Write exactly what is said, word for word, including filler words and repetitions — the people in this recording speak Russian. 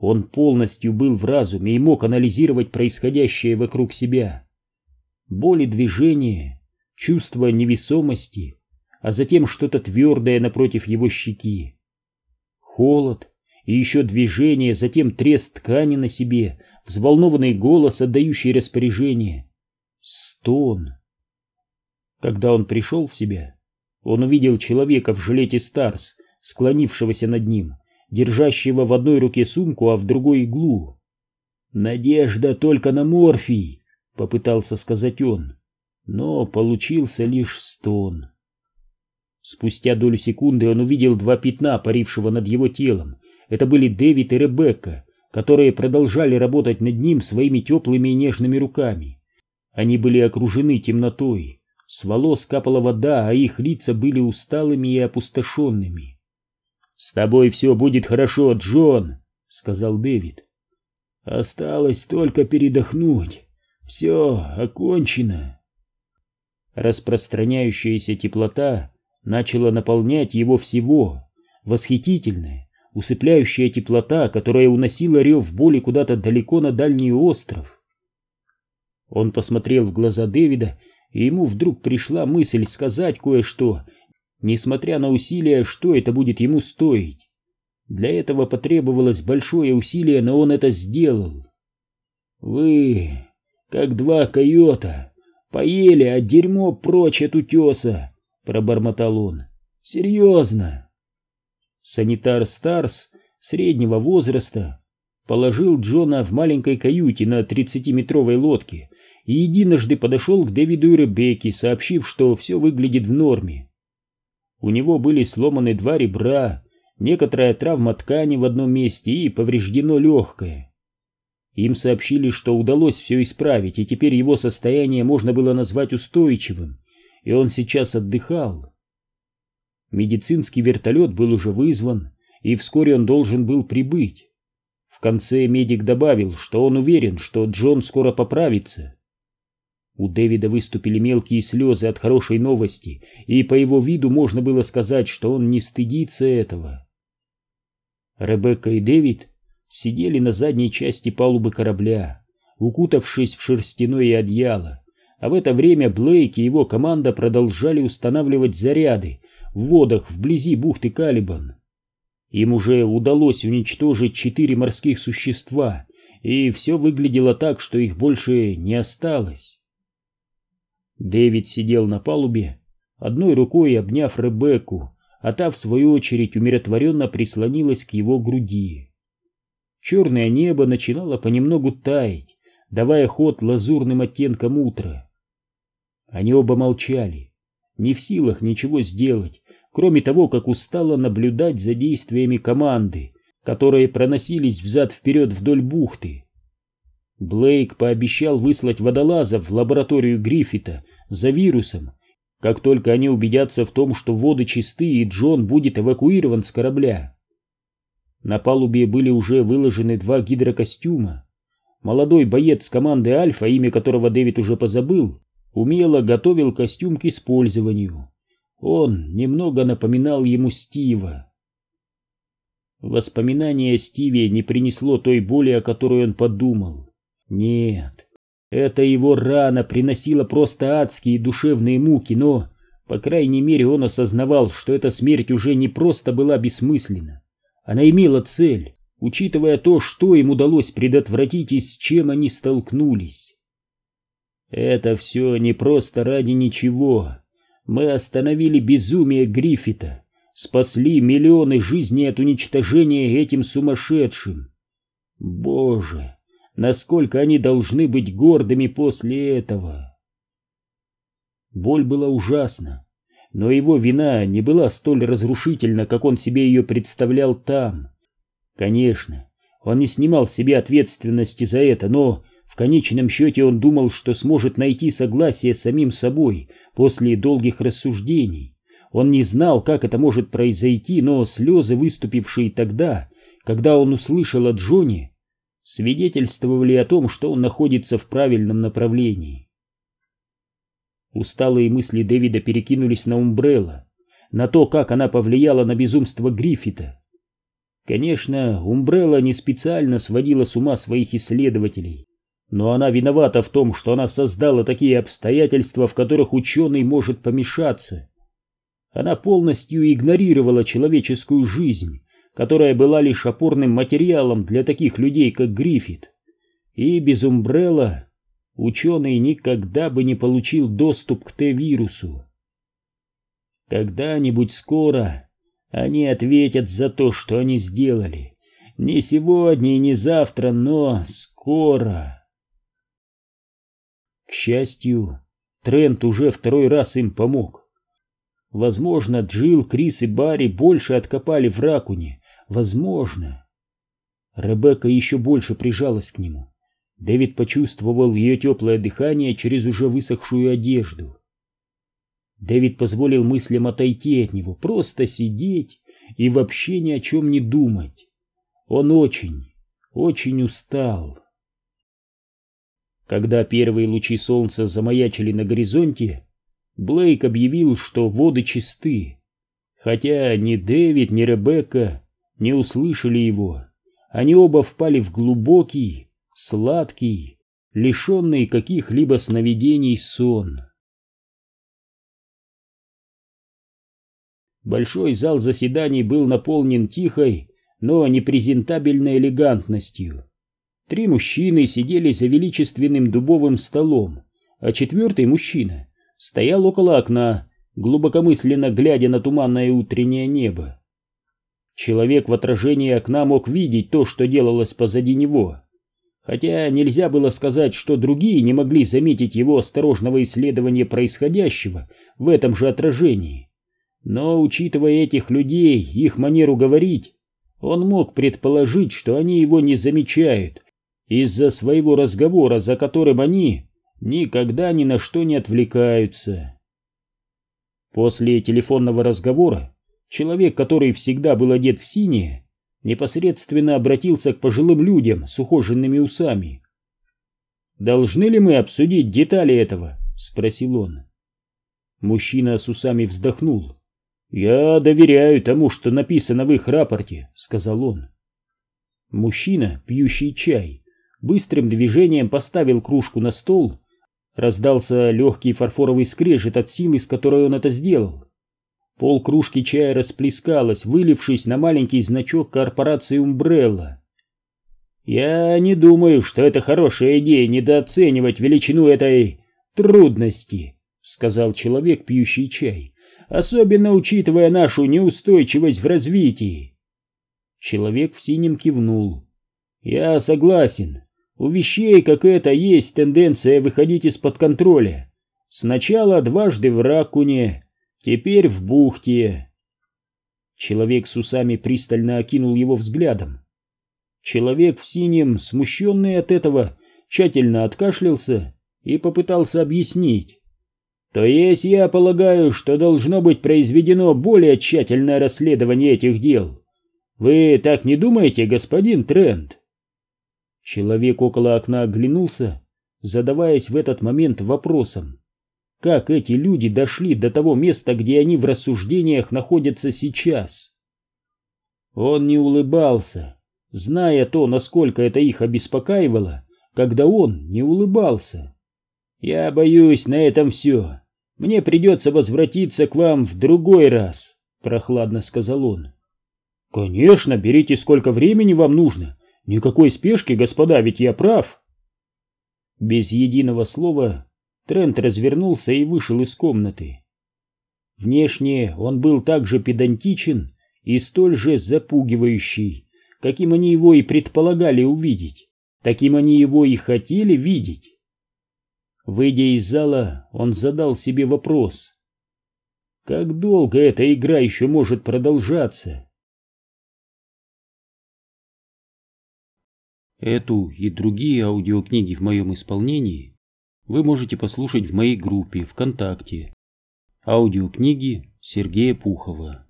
Он полностью был в разуме и мог анализировать происходящее вокруг себя. Боль и движение, чувство невесомости, а затем что-то твердое напротив его щеки. Холод и еще движение, затем треск ткани на себе, взволнованный голос, отдающий распоряжение. Стон. Когда он пришел в себя, он увидел человека в жилете Старс, склонившегося над ним, держащего в одной руке сумку, а в другой иглу. «Надежда только на морфий», — попытался сказать он, но получился лишь стон. Спустя долю секунды он увидел два пятна, парившего над его телом. Это были Дэвид и Ребекка, которые продолжали работать над ним своими теплыми и нежными руками. Они были окружены темнотой, с волос капала вода, а их лица были усталыми и опустошенными. «С тобой все будет хорошо, Джон», — сказал Дэвид. «Осталось только передохнуть. Все окончено». Распространяющаяся теплота начала наполнять его всего. Восхитительная, усыпляющая теплота, которая уносила рев боли куда-то далеко на дальний остров. Он посмотрел в глаза Дэвида, и ему вдруг пришла мысль сказать кое-что, несмотря на усилия, что это будет ему стоить. Для этого потребовалось большое усилие, но он это сделал. «Вы, как два койота, поели, а дерьмо прочь от утеса», — пробормотал он. «Серьезно». Санитар Старс среднего возраста положил Джона в маленькой каюте на тридцатиметровой лодке и единожды подошел к Дэвиду и Ребекке, сообщив, что все выглядит в норме. У него были сломаны два ребра, некоторая травма ткани в одном месте и повреждено легкое. Им сообщили, что удалось все исправить, и теперь его состояние можно было назвать устойчивым, и он сейчас отдыхал. Медицинский вертолет был уже вызван, и вскоре он должен был прибыть. В конце медик добавил, что он уверен, что Джон скоро поправится. У Дэвида выступили мелкие слезы от хорошей новости, и по его виду можно было сказать, что он не стыдится этого. Ребекка и Дэвид сидели на задней части палубы корабля, укутавшись в шерстяное одеяло, а в это время Блейк и его команда продолжали устанавливать заряды в водах вблизи бухты Калибан. Им уже удалось уничтожить четыре морских существа, и все выглядело так, что их больше не осталось. Дэвид сидел на палубе, одной рукой обняв Ребекку, а та, в свою очередь, умиротворенно прислонилась к его груди. Черное небо начинало понемногу таять, давая ход лазурным оттенкам утра. Они оба молчали, не в силах ничего сделать, кроме того, как устало наблюдать за действиями команды, которые проносились взад-вперед вдоль бухты. Блейк пообещал выслать водолазов в лабораторию Гриффита за вирусом, как только они убедятся в том, что воды чисты и Джон будет эвакуирован с корабля. На палубе были уже выложены два гидрокостюма. Молодой боец команды Альфа, имя которого Дэвид уже позабыл, умело готовил костюм к использованию. Он немного напоминал ему Стива. Воспоминание о Стиве не принесло той боли, о которой он подумал. Нет, эта его рана приносила просто адские душевные муки, но, по крайней мере, он осознавал, что эта смерть уже не просто была бессмысленна. Она имела цель, учитывая то, что им удалось предотвратить и с чем они столкнулись. Это все не просто ради ничего. Мы остановили безумие Гриффита, спасли миллионы жизней от уничтожения этим сумасшедшим. Боже, насколько они должны быть гордыми после этого. Боль была ужасна, но его вина не была столь разрушительна, как он себе ее представлял там. Конечно, он не снимал с себя ответственности за это, но в конечном счете он думал, что сможет найти согласие с самим собой после долгих рассуждений. Он не знал, как это может произойти, но слезы, выступившие тогда, когда он услышал о Джоне, свидетельствовали о том, что он находится в правильном направлении. Усталые мысли Дэвида перекинулись на Умбрелла, на то, как она повлияла на безумство Гриффита. Конечно, Умбрелла не специально сводила с ума своих исследователей, но она виновата в том, что она создала такие обстоятельства, в которых ученый может помешаться. Она полностью игнорировала человеческую жизнь, которая была лишь опорным материалом для таких людей, как Гриффит. И без Умбрелла ученый никогда бы не получил доступ к Т-вирусу. Когда-нибудь скоро они ответят за то, что они сделали. Не сегодня и не завтра, но скоро. К счастью, Трент уже второй раз им помог. Возможно, Джилл, Крис и Барри больше откопали в ракуне. Возможно. Ребекка еще больше прижалась к нему. Дэвид почувствовал ее теплое дыхание через уже высохшую одежду. Дэвид позволил мыслям отойти от него, просто сидеть и вообще ни о чем не думать. Он очень, очень устал. Когда первые лучи солнца замаячили на горизонте, Блейк объявил, что воды чисты, хотя ни Дэвид, ни Ребекка не услышали его. Они оба впали в глубокий, сладкий, лишенный каких-либо сновидений сон. Большой зал заседаний был наполнен тихой, но непрезентабельной элегантностью. Три мужчины сидели за величественным дубовым столом, а четвертый мужчина стоял около окна, глубокомысленно глядя на туманное утреннее небо. Человек в отражении окна мог видеть то, что делалось позади него, хотя нельзя было сказать, что другие не могли заметить его осторожного исследования происходящего в этом же отражении. Но, учитывая этих людей, их манеру говорить, он мог предположить, что они его не замечают из-за своего разговора, за которым они никогда ни на что не отвлекаются. После телефонного разговора человек, который всегда был одет в синее, непосредственно обратился к пожилым людям с ухоженными усами. «Должны ли мы обсудить детали этого?» — спросил он. Мужчина с усами вздохнул. «Я доверяю тому, что написано в их рапорте», — сказал он. Мужчина, пьющий чай, быстрым движением поставил кружку на стол. Раздался легкий фарфоровый скрежет от силы, с которой он это сделал. Пол кружки чая расплескалось, вылившись на маленький значок корпорации Умбрелла. «Я не думаю, что это хорошая идея недооценивать величину этой трудности», — сказал человек, пьющий чай, «особенно учитывая нашу неустойчивость в развитии». Человек в синем кивнул. «Я согласен. У вещей, как это, есть тенденция выходить из-под контроля. Сначала дважды в ракуне, теперь в бухте». Человек с усами пристально окинул его взглядом. Человек в синем, смущенный от этого, тщательно откашлялся и попытался объяснить. «То есть я полагаю, что должно быть произведено более тщательное расследование этих дел. Вы так не думаете, господин Трент?» Человек около окна оглянулся, задаваясь в этот момент вопросом, как эти люди дошли до того места, где они в рассуждениях находятся сейчас. Он не улыбался, зная то, насколько это их обеспокоивало, когда он не улыбался. «Я боюсь, на этом все. Мне придется возвратиться к вам в другой раз», — прохладно сказал он. «Конечно, берите сколько времени вам нужно. Никакой спешки, господа, ведь я прав». Без единого слова Трент развернулся и вышел из комнаты. Внешне он был так же педантичен и столь же запугивающий, каким они его и предполагали увидеть, таким они его и хотели видеть. Выйдя из зала, он задал себе вопрос: как долго эта игра еще может продолжаться? Эту и другие аудиокниги в моем исполнении вы можете послушать в моей группе ВКонтакте «Аудиокниги Сергея Пухова».